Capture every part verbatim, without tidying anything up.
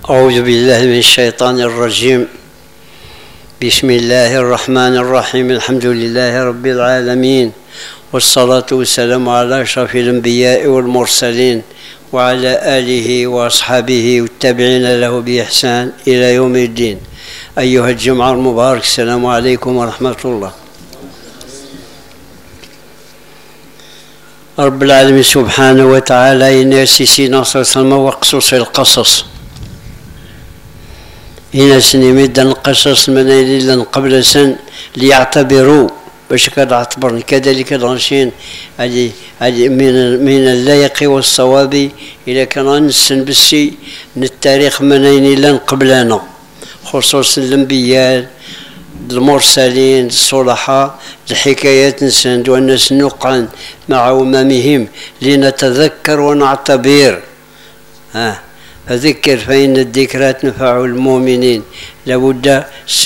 أعوذ بالله من الشيطان الرجيم. بسم الله الرحمن الرحيم. الحمد لله رب العالمين، والصلاة والسلام على أشرف الأنبياء والمرسلين وعلى آله وأصحابه والتابعين له بإحسان إلى يوم الدين. أيها الجمعة المبارك، السلام عليكم ورحمة الله. رب العالمين سبحانه وتعالى يناسي سيدنا صلى الله عليه وسلم وقصص القصص يناس نمد القصص من ليلا قبل سن ليعتبروا باش كنعتبر كذلك الغنشين هذه هذه من من الليق والصواب إذا كان نسن بالسي من التاريخ من ليلا قبلنا، خصوصا الأنبياء المرسلين الصلحاء، الحكايات نسند والناس نقعن مع أممهم لنتذكر ونعتبر. ها فذكر فإن الذكرى تنفع المؤمنين. لابد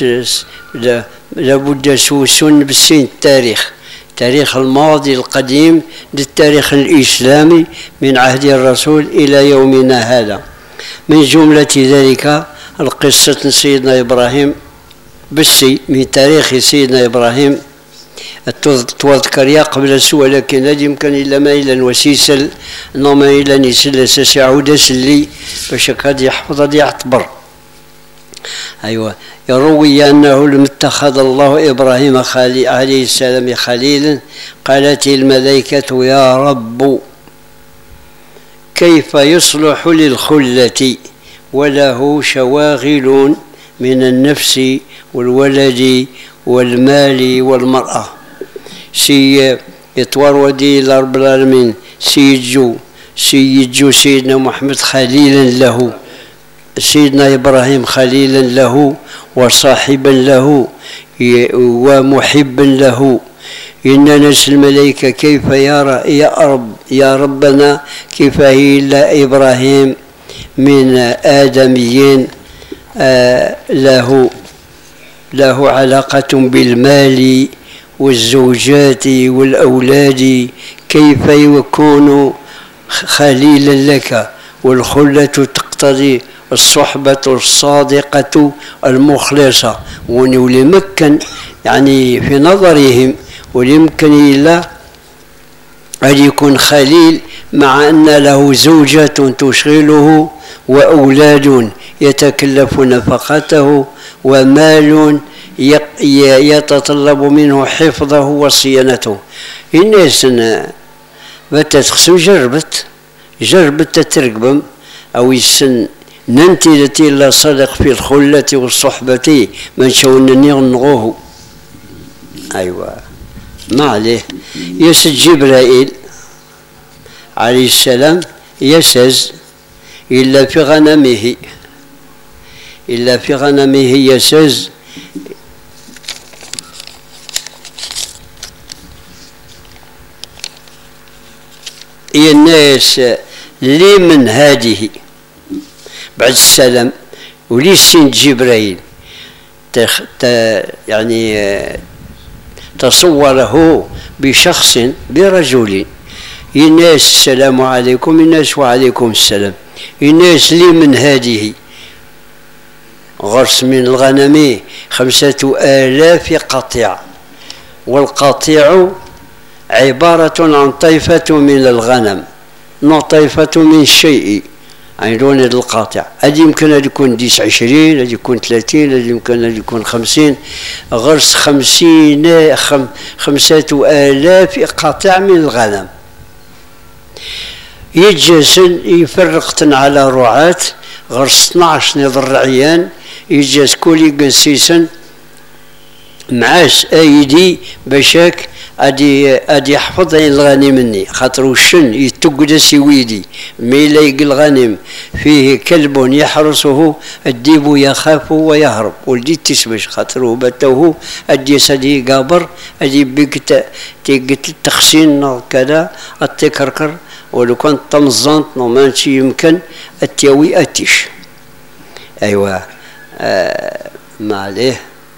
لابد سوسن بالسين التاريخ، تاريخ الماضي القديم للتاريخ الإسلامي من عهد الرسول إلى يومنا هذا. من جملة ذلك القصة سيدنا إبراهيم بالسي، من تاريخ سيدنا إبراهيم تذكر يا قبل السوء، لكن لا يمكن إلا ما إلا وسيسل نوما إلا نسل سيعود سلي باش كاد يحفظ هذا يعتبر. أيوة، يروي أنه لم اتخذ الله إبراهيم خليل عليه السلام خليلا، قالت الملائكة يا رب كيف يصلح للخلة وله شواغل من النفس والولد والمال والمرأة. سي يتورودي إلى رب العالمين سيجو سيجو سيدنا محمد خليلا له، سيدنا إبراهيم خليلا له وصاحبا له ومحبا له. إن ناس الملائكة كيف يرى يا رب يا ربنا كيف هي إلا إبراهيم من آدميين آه له له علاقة بالمال والزوجات والأولاد، كيف يكون خليلا لك؟ والخلة تقتضي الصحبة الصادقة المخلصة، ولمكن يعني في نظرهم وليمكن إلا أن يكون خليل مع أن له زوجة تشغله وأولاد يتكلف نفقته ومال يتطلب منه حفظه وصيانته. الناس بتتخسو جربت جربت تترقبم أو يسن ننتي التي لا صدق في الخلة والصحبة من شونني غنغوه. أيوة، ما عليه. يسد جبرائيل عليه السلام يسز إلا في غنمه إلا في غنمه يسز الناس لي من هذه بعد السلام ولي سين جبرائيل تخ يعني تصوره بشخص برجل. الناس السلام عليكم، الناس وعليكم السلام. الناس لي من هذه غرس من الغنم خمسة آلاف قطيع، والقطيع عبارة عن طيفة من الغنم، نوع طيفة من الشيء عندون القاطع. هذا يمكن أن يكون ديس عشرين، هذا يكون ثلاثين، هذا يمكن أن يكون خمسين. غرس خمسين خم خمسة آلاف قطع من الغنم. يجسن يفرقتن على رعاة غرس اثناش نظر عيان، يجاز كولي قنسيسن معاس ايدي باشاك ادي ادي يحفظ الغنم مني، خاطر الشن يتقدس ويدي ميلايق الغنم فيه كلب يحرسه الديب يخاف ويهرب ولدي تسبش خاطر بتوه ادي سدي قابر ادي بقت تيقت التخسين كذا التكركر، ولو كنت طمزنت نومانشي يمكن التيوي اتش. ايوه آه ما عليه.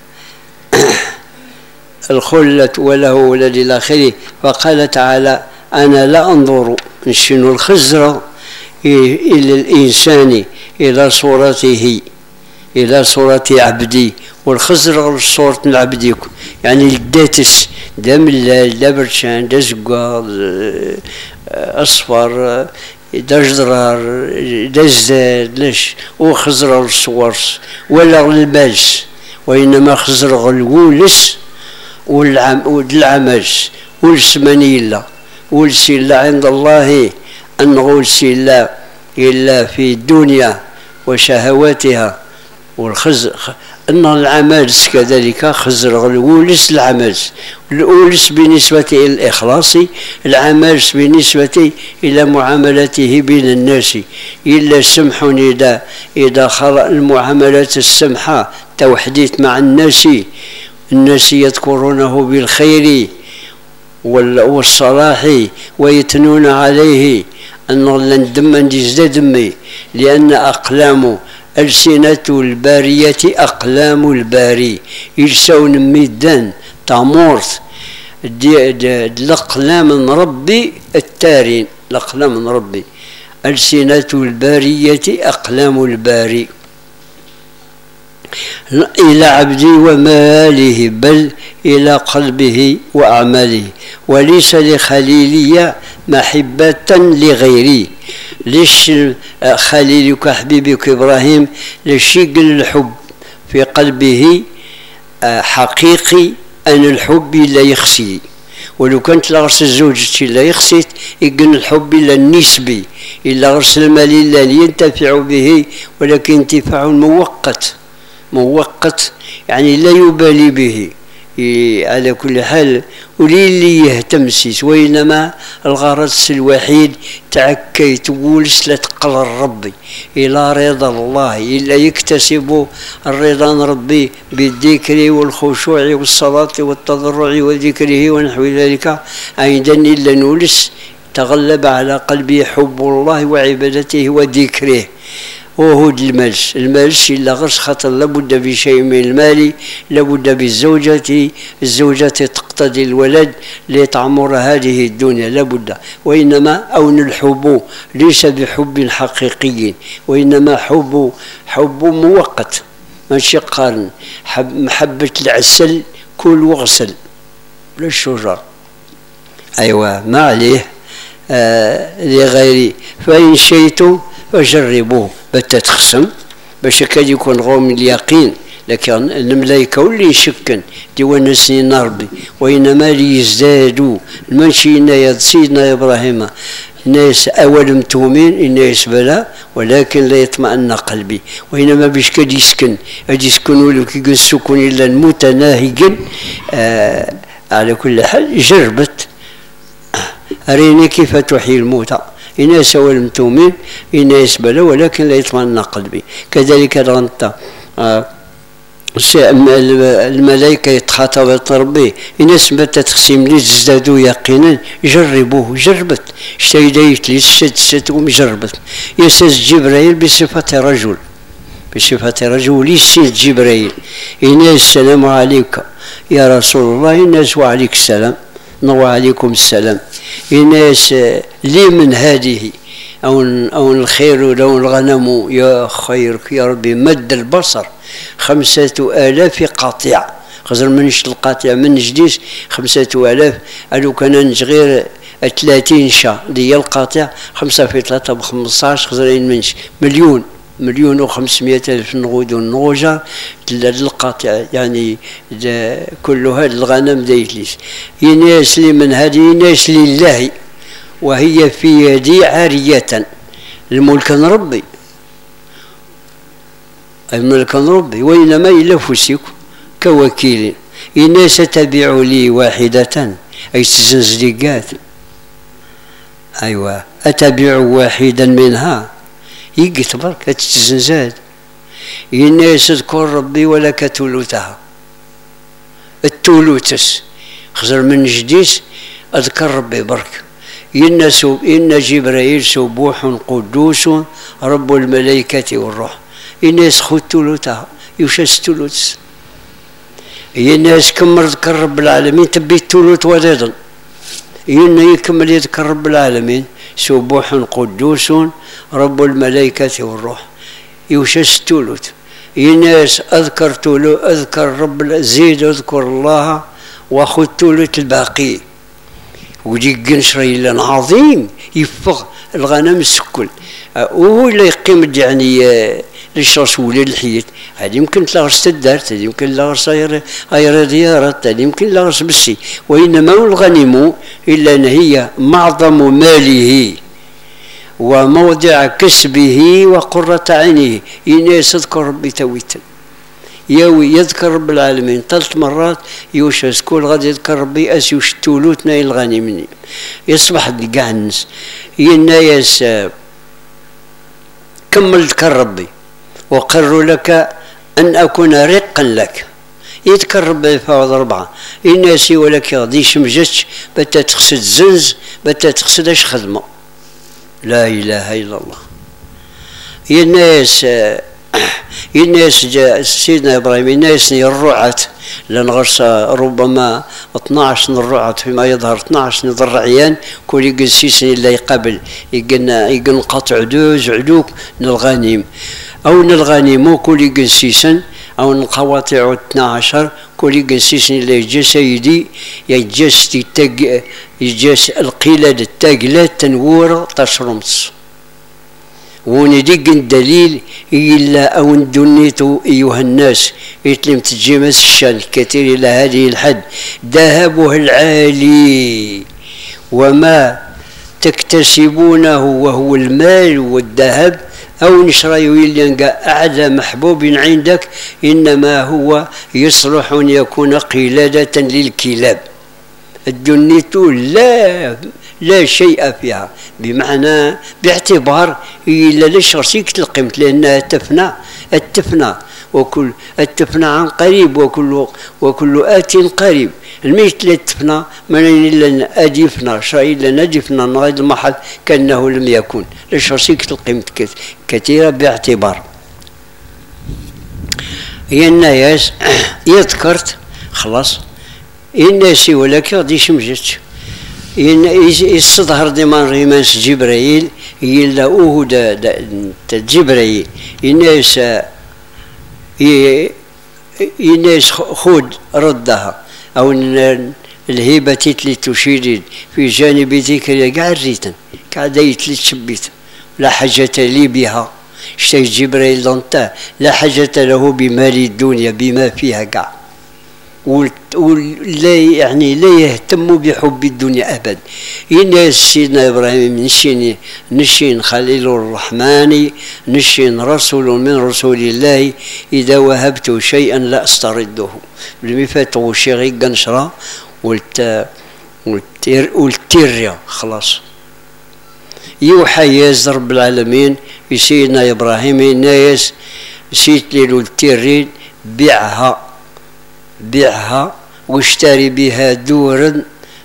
الخلة وله ولد إلى آخره. فقال تعالى أنا لا أنظر نشنو الخزرة إلى الإنسان إلى صورته إلى صورة عبدي، والخزر صورة العبد يعني الداتس دا ملال دا برشان دا زقاض أصفر دا جدرار دا زداد ليش وخزر الصورس ولا الماس، وإنما خزر الولس والعمس والسمنيلة والسلة عند الله أن غول إلا في الدنيا وشهواتها. والخزر أن العمالس كذلك خزر الولس العمالس، الأولس بالنسبة إلى الإخلاص، العمالس بالنسبة إلى معاملته بين الناس، إلا السمح إذا إذا خلق المعاملات السمحة توحديت مع الناس، الناس يذكرونه بالخير والصلاح ويثنون عليه أنه لن دم يزداد دمي، لأن أقلام ألسنة البارية أقلام الباري يلسون ميدان تامورث الأقلام من ربي التارين، الأقلام من ربي ألسنة البارية أقلام الباري إلى عبدي وماله بل إلى قلبه وأعماله، وليس لخليلي محبة لغيري. ليش خليلك حبيبك إبراهيم لشيقل الحب في قلبه حقيقي أن الحب لا يخسي، ولو كانت لغرس الزوجة لا يخسيت يقن الحب إلا النسبي، إلا غرس المال لا ينتفع به ولكن انتفاع مؤقت مؤقت يعني لا يبالي به على كل حال، ولي يهتم سيس، وإنما الغرض الوحيد تعكي تقول لا تقرر ربي إلى رضا الله، إلا يكتسب الرضا ربي بالذكر والخشوع والصلاة والتضرع وذكره ونحو ذلك، أيضا إلا نولس تغلب على قلبي حب الله وعبادته وذكره. وهو المالس، المالس إلا غرس خاطر لابد بشيء من المال، لابد بالزوجة، الزوجة تقتضي الولد لتعمر هذه الدنيا لابد، وإنما أون الحب ليس بحب حقيقي، وإنما حب حب مؤقت ماشي قارن، محبة العسل كل واغسل للشجر أيوة ما عليه آه لغيري، فإن شئتم فجربوه بتتخصم باش كاد يكون غوم اليقين، لكن الملائكة واللي يشكن ديوان سنين ربي، وإنما ليزدادوا المنشينا سيدنا إبراهيم الناس أول متومين الناس بلا ولكن لا يطمئن قلبي، وإنما باش كاد يسكن غادي يسكنوا له كي السكون إلا المتناهج. آه على كل حال جربت أريني كيف تحيي الموتى، إناس أول متومين إناس بلا ولكن لا يطمئن قلبي. كذلك الغنطة آه الملائكة يتخاطبت ربي إناس متى تقسم لي تزدادوا يقينا جربوه، جربت اشتيديت لي ستتهم جربت. يساس جبرائيل بصفة رجل بصفة رجل يسيد جبرائيل إناس السلام عليك يا رسول الله، إناس وعليك السلام وعليكم السلام، إناس لي من هذه أو أو الخير ولو الغنم يا خيرك يا ربي مد البصر خمسة آلاف قاطع، خزر منش القاطع من جديس خمسة آلاف، ألو كان غير ثلاثين شا ديال القاطع خمسة في ثلاثة بخمسطاش خزرين منش مليون مليون وخمسمائة ألف نغود ونغوجة للقاطع، يعني كل هذا الغنم دايتليس يناس لي من هذه يناس لله، وهي في يدي عارية الملك ربي الملك ربي، وإنما إلا فسيك كوكيل إناس تبع لي واحدة أي تزنزلقات أيوة أتبع واحدا منها يقت برك تتزنزاد، الناس تذكر ربي ولك تولوتها التولوتس خزر من جديس أذكر ربي برك. إن, إن جبرائيل سبوح قدوس رب الملائكة والروح، الناس خذ تولوتها يوشاس تولوتس، الناس كمل ذكر رب العالمين تبي تولوت وليدا، إن يكمل يذكر رب العالمين سبوح قدوس رب الملائكة والروح. يوشس تولوت يناس أذكر تولو أذكر رب زيد أذكر الله وأخذ تولوت الباقي وجي قنشري لان عظيم يفغ الغنم السكل وهو اللي يقيم يعني للشرس ولا الحيط. هذه يمكن تلاغرس الدارت، هذه يمكن لاغرس غير ديارات، هذه يمكن لاغرس بسي. وإنما الغنم إلا أن هي معظم ماله وموضع كسبه وقرة عينه. يناس يذكر ربي تويتا ياوي يذكر رب العالمين ثلاث مرات يوش سكول غادي يذكر ربي أس يوش تولوتنا الغنمني يصبح كاع الناس ينايس كمل ذكر ربي وقر لك أن أكون رقا لك. يذكر ربي فوض أربعة الناسي ولك غادي يشمجتش بتا تقصد زنز بتا تقصد اش خدمة. لا إله إلا الله. الناس الناس جاء سيدنا إبراهيم الناس الرعاة لأن غرس ربما اثناعش الرعاة فيما يظهر اثناعش نظر عيان كل يقل سيسني لا يقابل يقل يقل قطع دوز علوك نالغنيم أو نالغنيم كل يقل سيسن أو نقواطع اثناعشر كل يقل سيسني لا يجي سيدي يجاس تيتاق يجاس القلادة التاقلات تنور تشرمس وندق الدليل إلا أو دنيتو أيها الناس يتلم تجمس الشان كثير إلى هذه الحد ذهبه العالي وما تكتسبونه وهو المال والذهب أو نشري يلقى أعلى محبوب عندك إنما هو يصلح أن يكون قلادة للكلاب. الدنيتو لا لا شيء فيها بمعنى باعتبار إلا ليش رسيك القيمة لأنها تفنى التفنى وكل التفنى عن قريب وكل وكل آت قريب. الميت لا تفنى من إلا أديفنا شيء إلا ندفنا غير المحل كأنه لم يكن. ليش رسيك القيمة كثيرة باعتبار هي الناس يذكرت خلاص الناس ولك غادي شمجت يستظهر ديما ريمانس جبرائيل إلا أوه دا, دا, دا جبرائيل الناس الناس خود ردها أو الهبة اللي تشير في جانب ذكر كاع الريتن كاع دايت اللي تشبيت لا حاجة لي بها شتي جبرائيل دونتا لا حاجة له بمال الدنيا بما فيها كاع ولا يعني لا يهتم بحب الدنيا أبدا. الناس سيدنا إبراهيم نشين نشين خليل الرحمن نشين رسول من رسول الله إذا وهبت شيئا لا أسترده. لم فاتوا شيء قنشرة والت والتيريا خلاص يوحى ياز رب العالمين سيدنا إبراهيم الناس سيت ليلو التيرين بيعها بيعها واشتري بها دورا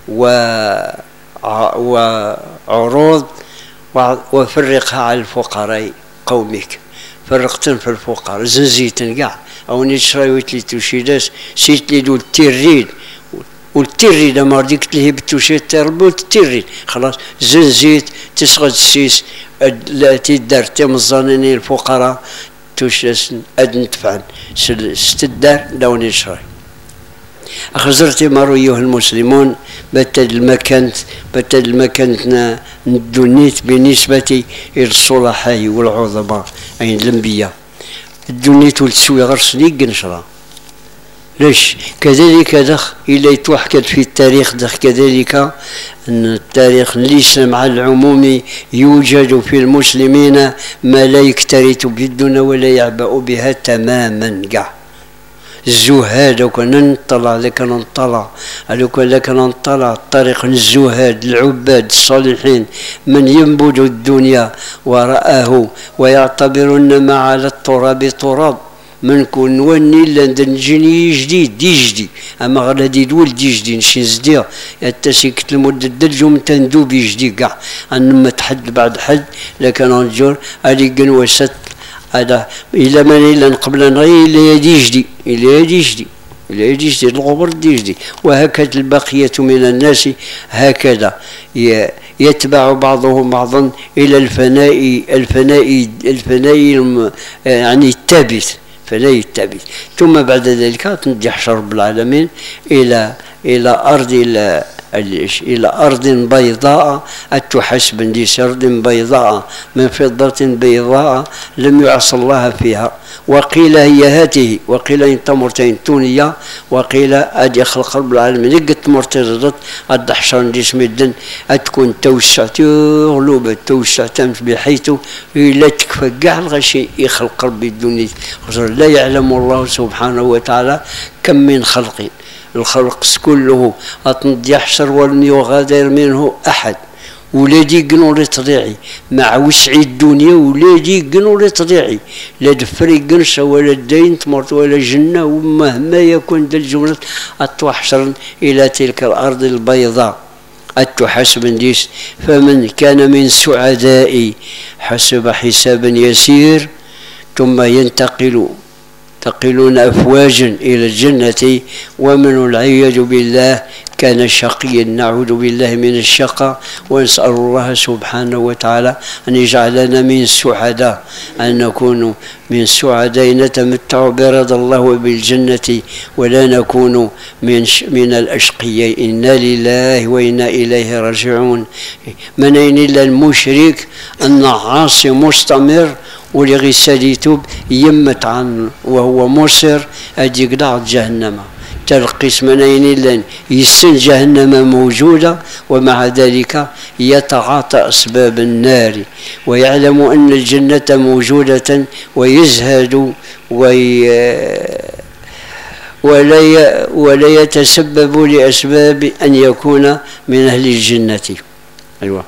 وعروض وفرقها على الفقراء قومك. فرقتن في الفقراء زنزيتن كاع او نشري ويتلي توشيداس سيت لي دول تيرين والتيري لما رديك تلهي بتوشيد تربو التيري خلاص زنزيت تسغد السيس التي دار تم الظنينين الفقراء توشيس ادن تفعل ستدار لو نشري. أخزرت مروا أيها المسلمون بتد المكان بتد المكان الدنيت بالنسبة إلى الصلحاء والعظماء أي الأنبياء. الدنيت والتسوي غرسني قنشرة ليش كذلك دخ إلا يتوحكد في التاريخ دخ كذلك أن التاريخ الإسلام على العموم يوجد في المسلمين ما لا يكترث بالدنيا ولا يعبأ بها تماما كاع. الزهاد وكان نطلع لك نطلع لك لك نطلع طريق الزهاد العباد الصالحين من ينبذ الدنيا ورآه ويعتبرون ما على التراب تراب من كون وني لندنجني جديد دي جدي اما غادي دول دي جدي نشي زدير يتسيك المدة دلجوم تندوبي جدي كاع انما تحد بعد حد لكن نجور هذه قنوة ست هذا إلا من إلا قبل نغي إلا يجدي إلا يجدي إلا يجدي الغبر يجدي. وهكذا البقية من الناس هكذا يتبع بعضهم بعضا إلى الفناء الفناء الفناء يعني الثابت، فناء الثابت. ثم بعد ذلك تنجح رب العالمين إلى إلى أرض إلى إلى أرض بيضاء أتحسب دي أرض بيضاء من فضة بيضاء لم يعص الله فيها. وقيل هي هاته، وقيل إن تمرتين تونية، وقيل أدي خلق رب العالمين قد مرتزضت قد حشرن دي سمدن أتكون توسع غلوبة توسع تمت بحيث لا تكفى كاع الغشي يخلق ربي الدنيا. لا يعلم الله سبحانه وتعالى كم من خلق، الخلق كله أطند يحشر ولم يغادر منه أحد. ولادي قنور طبيعي مع وسع الدنيا، ولادي قنور طبيعي لا دفري قنش ولا دين تمرت ولا جنة، ومهما يكون ذا الجملة أتحشر إلى تلك الأرض البيضاء أتحسب ديس. فمن كان من سعداء حسب حسابا يسير ثم ينتقل تقلون أفواجا إلى الجنة، ومن والعياذ بالله كان شقيا، نعوذ بالله من الشقاء، ونسأل الله سبحانه وتعالى أن يجعلنا من السعداء، أن نكون من السعداء نتمتع برضا الله وبالجنة، ولا نكون من من الأشقياء. إنا لله وإنا إليه راجعون. من أين إلا المشرك أن عاصي مستمر ولغسال يتوب يمت عنه وهو مصر أدي قطع جهنم تلقيس من أين إلا يسن جهنم موجودة، ومع ذلك يتعاطى أسباب النار ويعلم أن الجنة موجودة ويزهد وي ولا ولا يتسبب لأسباب أن يكون من أهل الجنة. أيوة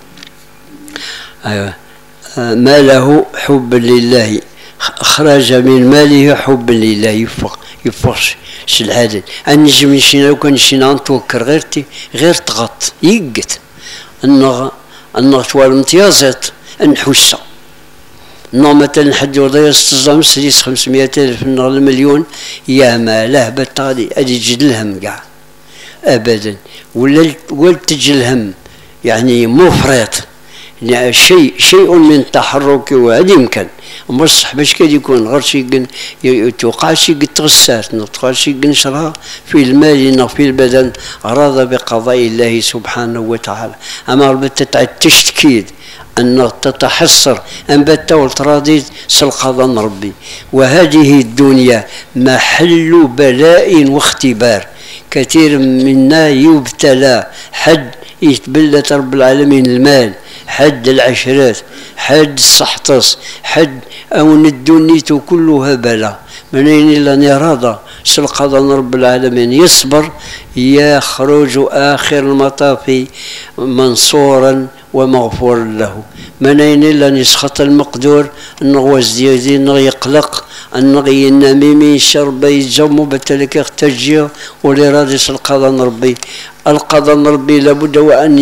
أيوة ما له حب لله، خرج من ماله حب لله، يفق يفقش العدد. النجم نشينا لو كان نشينا نتوكر غير تي غير تغط يقت النغ النغ والامتيازات نحوسها. نو مثلا حد يرضى يستظم سديس خمسمائة ألف النغ المليون يا ما له بالطالي أدي تجد الهم كاع أبدا، ولا ولا تجي الهم يعني مفرط، يعني شيء شيء من تحرك وهذا يمكن مصح باش كي يكون غير شي توقع شي تغسات توقع شي نشرها في المال في البدن راضى بقضاء الله سبحانه وتعالى. اما بتتعد تشتكيد ان تتحسر ان بتولت راضي سلقضاء ربي. وهذه الدنيا محل بلاء واختبار، كثير منا يبتلى، حد يتبلت رب العالمين المال، حد العشرات، حد السحطس، حد أون الدنيا كلها بلا. من أين إلا راضى سلقضاء رب العالمين يصبر يخرج آخر المطاف منصورا ومغفورا له. من أين إلا يسخط المقدور النغوز ديالي يقلق النغي النميمي شرب يتجمو بتلك يختجي ولي راضي القضاء ربي. القضاء ربي لابد وأن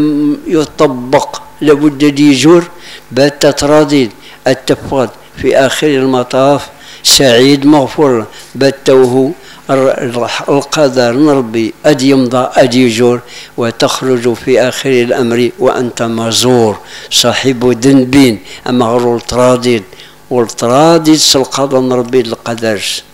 يطبق، لابد ديجور بات راضي التفقد في آخر المطاف سعيد مغفور باتوه القدر ربي أدي يمضى أدي يجور، وتخرج في آخر الأمر وأنت مزور صاحب ذنب أما غرور تراضي والتراضي القضاء ربي القدرش.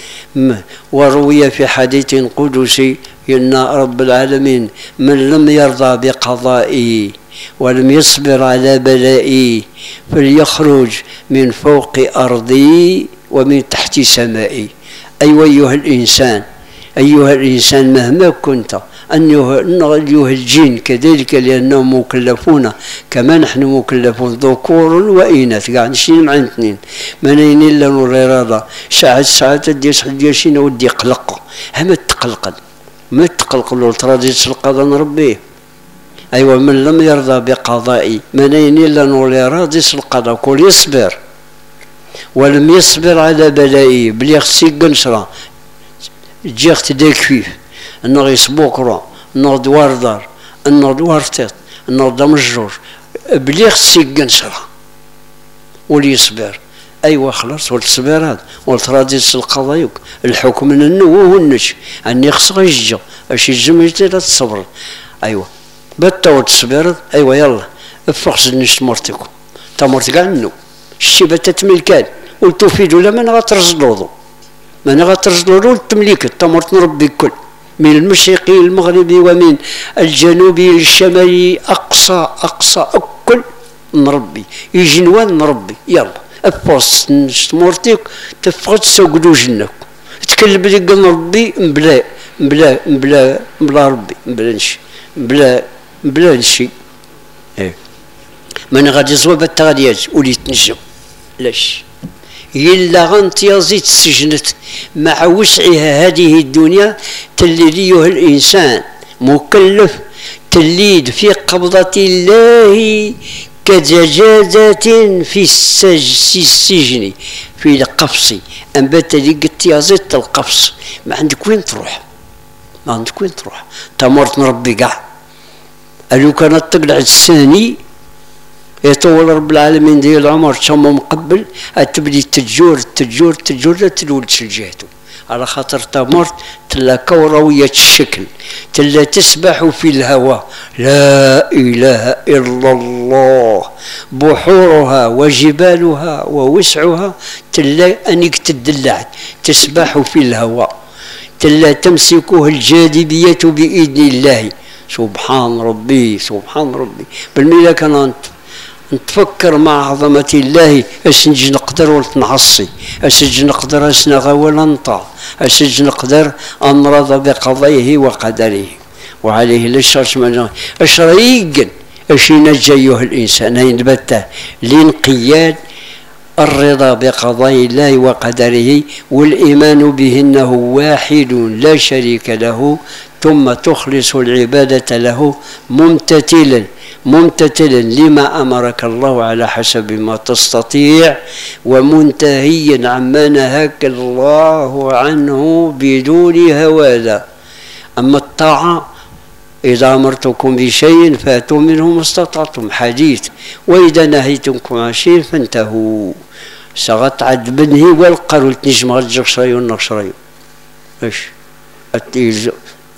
وروي في حديث قدسي إن رب العالمين من لم يرضى بقضائي ولم يصبر على بلائي فليخرج من فوق أرضي ومن تحت سمائي. أيها أيها الإنسان، أيها الإنسان مهما كنت، أيها الجن كذلك لأنهم مكلفون كما نحن مكلفون ذكور وإناث قاعد نشيل مع الاثنين. من أين إلا نور إرادة ساعة ساعة ديس ديسين ودي قلق هم تقلق ما تقلق له تراضي القضاء ربي. أيوة من لم يرضى بقضائي من أين إلا نور إرادة القضاء كل يصبر ولم يصبر على بلائي بلي خصي قنشرة جيخت ديك فيه النغ يسبوكرا النغ دوار دار النغ دوار تيت النغ دمجور بلي خصي قنشرة ولي يصبر. أيوة خلاص والتصبير هذا والتراضي القضاء الحكم من النو والنش أني خص غيجا أشي الجميل لا تصبر. أيوة بتا وتصبرت ايوا يلا افخ نش تمرتكم تمرت كاع منو الشيبه تتملكان وتفيد ولا من غترزلوضو من غترزلوضو تملك تمرت نربي كل من المشرقي المغربي ومن الجنوبي للشمالي اقصى اقصى اكل نربي يجي نوان نربي يلا افوس نشتمورتيك تفقد سوقدو جنك تكلم لي قال ربي بلا بلا بلا بلا ربي بلا نشي بلا بلا نشي ايه من غادي زواب التغاديات وليت نجم لاش يلا غنتيازي تسجنت مع وسعها هذه الدنيا تلي ليه الانسان مكلف تليد في قبضة الله كدجاجة في السجن في القفص أنبت لي تيازت القفص ما عندك وين تروح ما عندك وين تروح تمرت نربي كاع ألو كانت تقلع الثاني يطول رب العالمين ديال العمر تشم مقبل تبدي تجور تجور تجور تلولد شجعته على خاطر تمرت تلا كروية الشكل تلا تسبح في الهواء لا إله إلا الله بحورها وجبالها ووسعها تلا أنك تدلعت تسبح في الهواء تلا تمسكه الجاذبية بإذن الله سبحان ربي سبحان ربي بالميلا كان نتفكر مع عظمة الله أسنج نقدر ولتنعصي أسنج نقدر أسنغ ولا نطع أسنج نقدر أمرض بقضيه وقدره وعليه للشرش من أشريقا أشي نجى أيها الإنسان هين بته لانقياد الرضا بقضاء الله وقدره والإيمان به أنه واحد لا شريك له ثم تخلص العبادة له ممتثلا ممتثلا لما أمرك الله على حسب ما تستطيع ومنتهيا عما نهاك الله عنه بدون هواذا. أما الطاعة إذا أمرتكم بشيء فأتوا منه ما استطعتم حديث وإذا نهيتكم عن شيء فانتهوا سغت عد بنه والقروا تنجم غجر شريو النشريو ايش التيز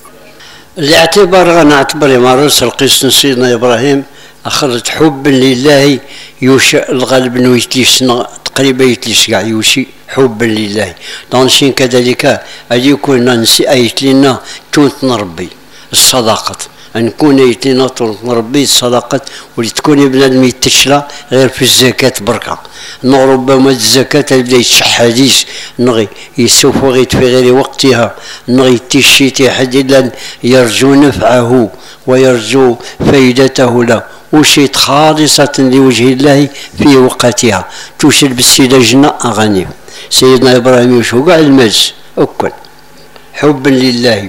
الاعتبار غنعتبر ما رسل قصة سيدنا إبراهيم أخرج حبا لله يوشع الغالب أنه يتليس تقريبا يتليس كاع يوشي حبا لله دونشين كذلك أن يكون ننسي أيت لنا تونت نربي الصداقة أن نكون أيت لنا تونت نربي الصداقة ولتكون بنادم يتشلى غير في الزكاة بركة نو ربما الزكاة يبدا يتشح حديث نغي يسوف غيت في غير وقتها نغي تشيتي حد إلا يرجو نفعه ويرجو فائدته له وشيت خالصة لوجه الله في وقتها توشل بالسيدة جنة أغاني سيدنا إبراهيم يشوق على المجلس أكل حبا لله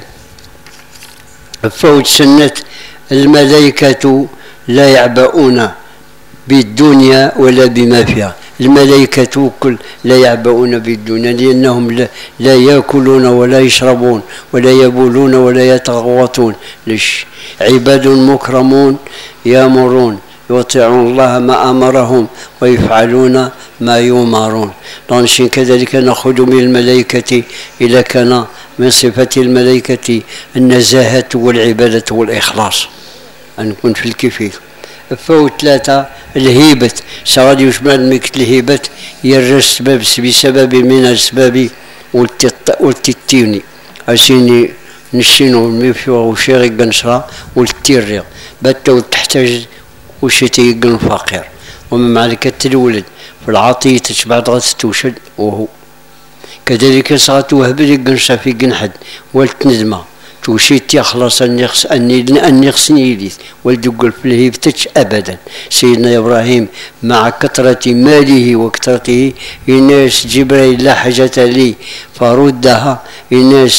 فوت سنة الملائكة لا يعبؤون بالدنيا ولا بما فيها الملائكة كل لا يعبؤون بالدنيا لأنهم لا, لا يأكلون ولا يشربون ولا يبولون ولا يتغوطون ليش عباد مكرمون يأمرون يطيعون الله ما أمرهم ويفعلون ما يؤمرون لأنشين كذلك نأخذ من الملائكة إذا كان من صفة الملائكة النزاهة والعبادة والإخلاص أن نكون في الكفيل فوت ثلاثة الهيبة سغادي يشمل ميكت الهيبة يرس سبب بسبب من الأسباب والتتيني أسيني نشينو الميفيو وشيغي قنشرة والتيريا باتو تحتاج وشتي يقن فقير ومن معلك التلولد في العطية تشبع غاس توشد وهو كذلك سغات وهب لي قنشة في قنحد والتندمة توشيت يخلص أن يخص أني أن يخصني يليث والدقل في الهيبتش أبدا سيدنا إبراهيم مع كثرة ماله وكثرته الناس جبريل لا حاجة لي فردها الناس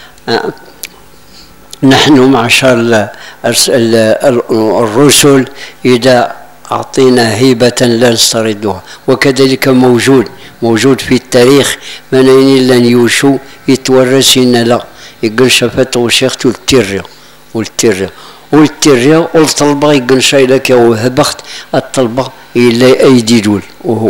نحن معشر الرسل إذا أعطينا هيبة لا نستردها وكذلك موجود موجود في التاريخ من أين لن يوشو يتورثنا لا يقول شفت وشيخت والتيريا والتيريا والتيريا والطلبة يقول شاي لك وهبخت الطلبة إلا أيدي دول وهو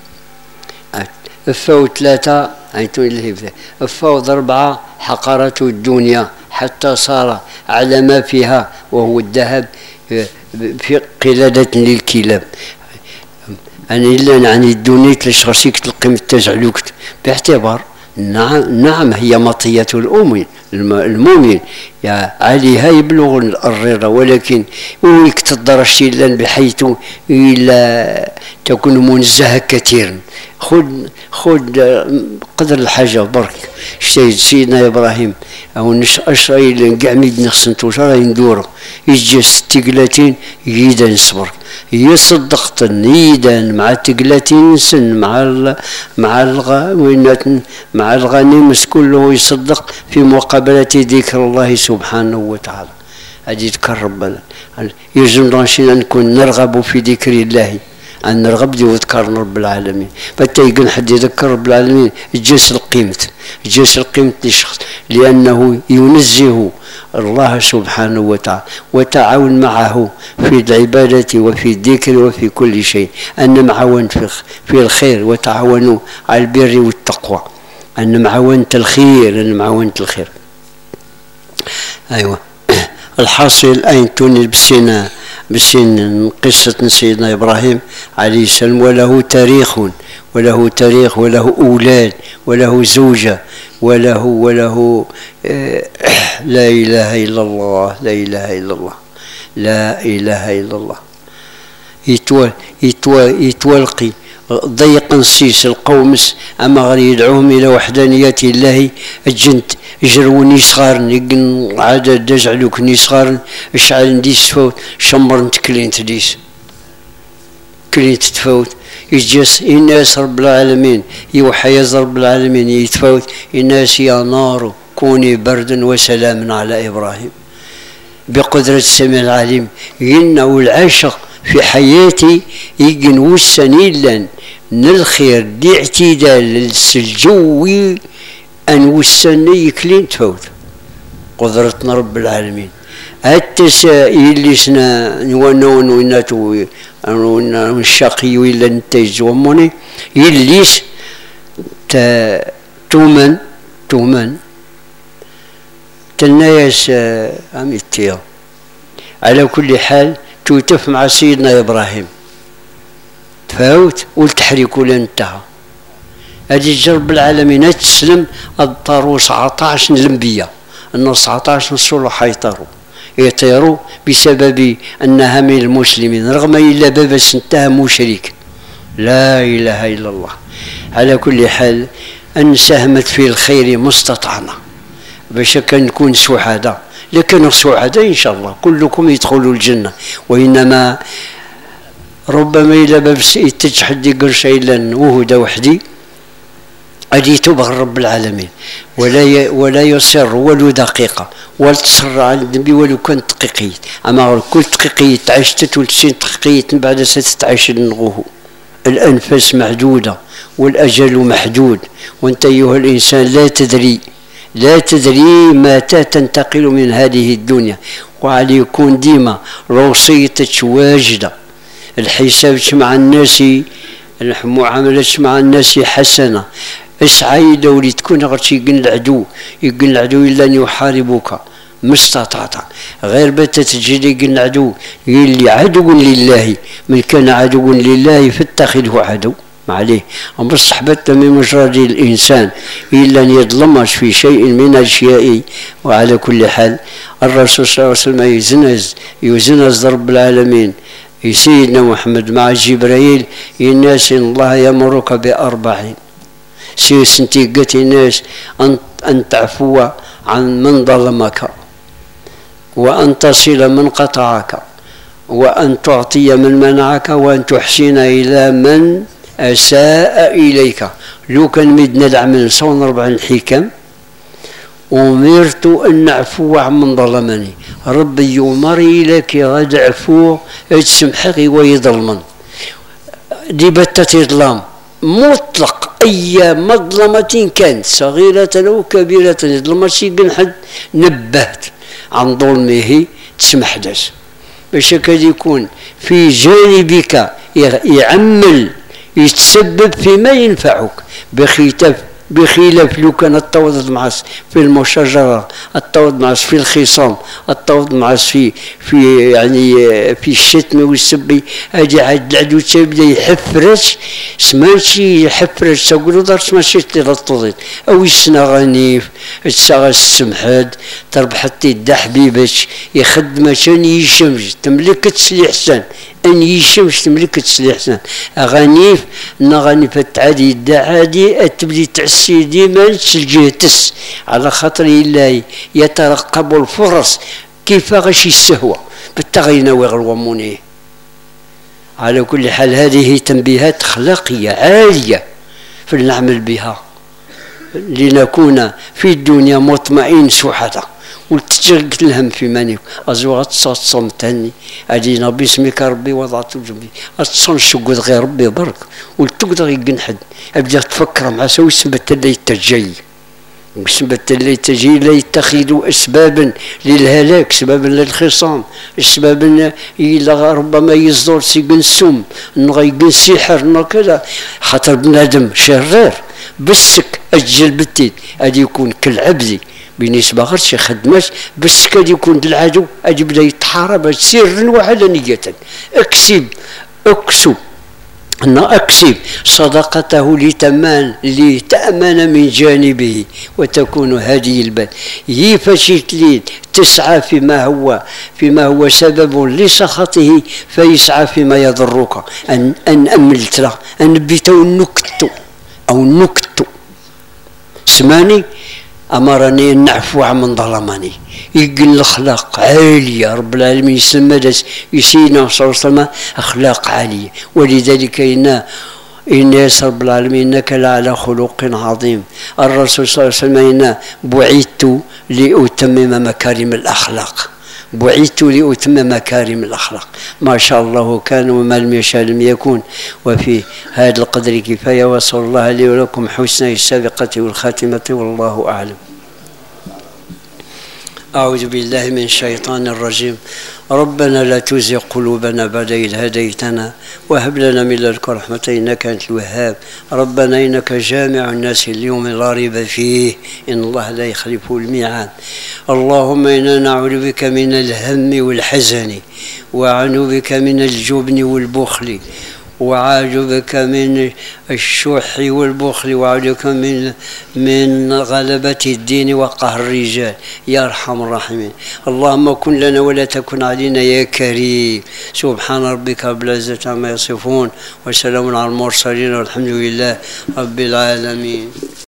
فاو ثلاثة عيتون الهيبة فاو أربعة حقرة الدنيا حتى صار على ما فيها وهو الذهب في قلادة للكلاب. أنا إلا يعني الدونيت ليش غسيك تلقي متزعلوكت باعتبار نعم نعم هي مطية الأمين المؤمن يا عليها يبلغ الرضا، ولكن ويك تدرج إلا بحيث إلا تكون منزهة كثيرا. خذ خذ قدر الحاجة برك. شتي سيدنا إبراهيم أو نش أشري كاع ميد نخسنتو شرا ندورو يجي ستقلاتين يدا نصبر يصدقت نيدا مع تقلاتين سن مع ال مع الغ مع الغنيمس كله يصدق في مقابلة ذكر الله سبحانه وتعالى. هذه تكرب يلزم رانشينا نكون نرغب في ذكر الله، أن نرغب دي وذكر رب العالمين. فتا يقول حد يذكر رب العالمين جالس القيمة جالس القيمة للشخص، لأنه ينزه الله سبحانه وتعالى وتعاون معه في العبادة وفي الذكر وفي كل شيء. أن معاون في الخير وتعاونوا على البر والتقوى، أن معاونة الخير أن معاونة الخير. أيوة الحاصل الآن توني بسنة بسن قصة سيدنا إبراهيم عليه السلام، وله تاريخ وله تاريخ وله أولاد وله زوجة وله وله آه لا إله إلا الله لا إله إلا الله لا إله إلا الله. يتوال يتوال يتوالقي ضيق نسيس القومس أما غير يدعوهم إلى وحدانية الله. الجنت يجروني صغارن يقن عدد دجعلوك ني صغارن اشعل نديس تفوت شمر نتكلين تديس كلين تتفوت يجلس الناس رب العالمين يوحى رب العالمين يتفوت الناس يا نار كوني بردا وسلاما على إبراهيم بقدرة السميع العليم. ينا والعاشق في حياتي يقن وسنيلا نلخير دي اعتدال الجوي أن وسني كلين تفوت قدرتنا رب العالمين. التسائل اللي سنا نونون ويناتو الشقي ولا نتيج وموني يليس تومن تومن تنايس أميتيا. على كل حال توتف مع سيدنا إبراهيم تفاوت والتحريك ولا انتهى. هذه رب العالمين تسلم الطاروا سبعطاش الانبياء انه سبعطاش رسول حيطروا يطيروا بسبب انها من المسلمين رغم الا باب انتهى مشرك لا اله الا الله. على كل حال ان ساهمت في الخير ما استطعنا باش كنكون سعداء، لكن سعداء ان شاء الله كلكم يدخلوا الجنه، وانما ربما الى باب تجحد قرش الا وهدى وحدي أدي تبغى رب العالمين ولا ولا يصر ولو دقيقة ولا تصر على النبي ولو كان دقيقية. أما كل دقيقية عشت وتسين دقيقية من بعد ستعيش نغوه. الأنفاس محدودة والأجل محدود، وأنت أيها الإنسان لا تدري لا تدري متى تنتقل من هذه الدنيا. وعلي يكون ديما روصيتك واجدة، الحساب مع الناس المعاملة مع الناس حسنة. اسعى دولي تكون غير يقن العدو يقن العدو الا ان يحاربك ما استطعت، غير بات تجي يقن العدو اللي عدو لله، من كان عدو لله فاتخذه عدو ما عليه. اما صحبت من مجرد الانسان الا ان يظلمش في شيء من الاشياء. وعلى كل حال الرسول صلى الله عليه وسلم يزنز يزنز رب العالمين سيدنا محمد مع جبرائيل الناس إن الله يأمرك بأربعين سيسنتي قت الناس أن أن تعفو عن من ظلمك وأن تصل من قطعك وأن تعطي من منعك وأن تحسن إلى من أساء إليك. لو كان مدنا العمل صون ربع الحكم أمرت أن نعفو عن من ظلمني. ربي يمري لك غد عفو تسمحك ويظلمن دي بتة إظلام مطلق. أي مظلمة كانت صغيرة أو كبيرة ظلمة شي حد نبهت عن ظلمه تسمح داس باش كاد يكون في جانبك يعمل يتسبب فيما ينفعك بخلاف بخلاف لو كان التوض معس في المشاجرة، التوض معس في الخصام، التوض معس في في يعني في الشتم والسب، هادي عاد العدو تبدا يحفرش سمانشي يحفرش تقولوا درت ماشي تلطوضيت او يسنا غنيف تساغ السمحاد تربحتي دا حبيبك يخدم عشان يشمش تملك تسلي حسن ان يشمش تملك تسلي حسن غنيف نغنيف تعادي دا عادي تبدي تعسي ديما تسلجيتس على خاطر الله يترقب الفرص كيف غشي السهوة بالتغينا ويغلوموني. على كل حال هذه تنبيهات أخلاقية عالية فلنعمل بها لنكون في الدنيا مطمئن سحة وتجرق الهم في منك أزوغت صوم تاني أدينا باسمك ربي وضعت جنبي أتصن شقود غير ربي برك وتقدر يقنحد أبدا تفكر مع سوي سبت اللي تجي وسبت اللي تجي لا يتخذوا أسبابا للهلاك، سبابا للخصام، سبابا إلى ربما يصدر سيقن السم نغيقن السحر كذا، خاطر بنادم شرير بسك أجل بالتين أدي يكون كالعبدي بالنسبة غير شي خدمات بسك أدي يكون العدو أدي بدا يتحارب سرا وعلانية اكسب اكسب أن أكسب صدقته لتمان لتأمن من جانبه وتكون هذه البال يفشيت لي تسعى فيما هو فيما هو سبب لسخطه فيسعى فيما يضرك أن أن أملت له أن بيتو نكتو أو نكتو سماني أمرني أن نعفو عمن ظلمني يقل الأخلاق عالية رب العالمين يسمى يسينا صلى الله عليه وسلم أخلاق عالية ولذلك إن إن رب العالمين إنك لعلى خلق عظيم. الرسول صلى الله عليه وسلم إن بعثت لأتمم مكارم الأخلاق بعثت لأتمم مكارم الأخلاق ما شاء الله كان وما لم يشاء لم يكون. وفي هذا القدر كفاية وصلى الله لي ولكم حسن السابقة والخاتمة والله أعلم. أعوذ بالله من الشيطان الرجيم. ربنا لا تزغ قلوبنا بعد إذ هديتنا وهب لنا من لدنك رحمة إنك أنت الوهاب. ربنا إنك جامع الناس اليوم لا ريب فيه إن الله لا يخلف الميعاد. اللهم إنا نعوذ بك من الهم والحزن وأعوذ بك من الجبن والبخل وأعوذ بك من الشح والبخل وأعوذ بك من من غلبة الدين وقهر الرجال يا أرحم الراحمين. اللهم كن لنا ولا تكن علينا يا كريم. سبحان ربك رب العزة عما يصفون وسلام على المرسلين والحمد لله رب العالمين.